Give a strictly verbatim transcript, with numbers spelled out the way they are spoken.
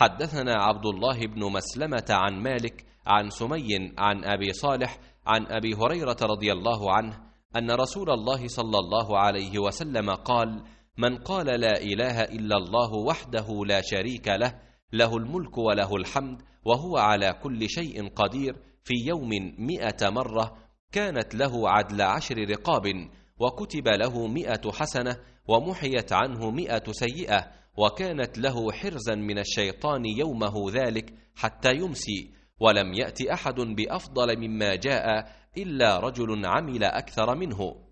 حدثنا عبد الله بن مسلمة عن مالك عن سمي عن أبي صالح عن أبي هريرة رضي الله عنه أن رسول الله صلى الله عليه وسلم قال: من قال لا إله إلا الله وحده لا شريك له له الملك وله الحمد وهو على كل شيء قدير في يوم مئة مرة كانت له عدل عشر رقاب، وكتب له مئة حسنة ومحيت عنه مئة سيئة، وكانت له حرزا من الشيطان يومه ذلك حتى يمسي، ولم يأت أحد بأفضل مما جاء إلا رجل عمل أكثر منه.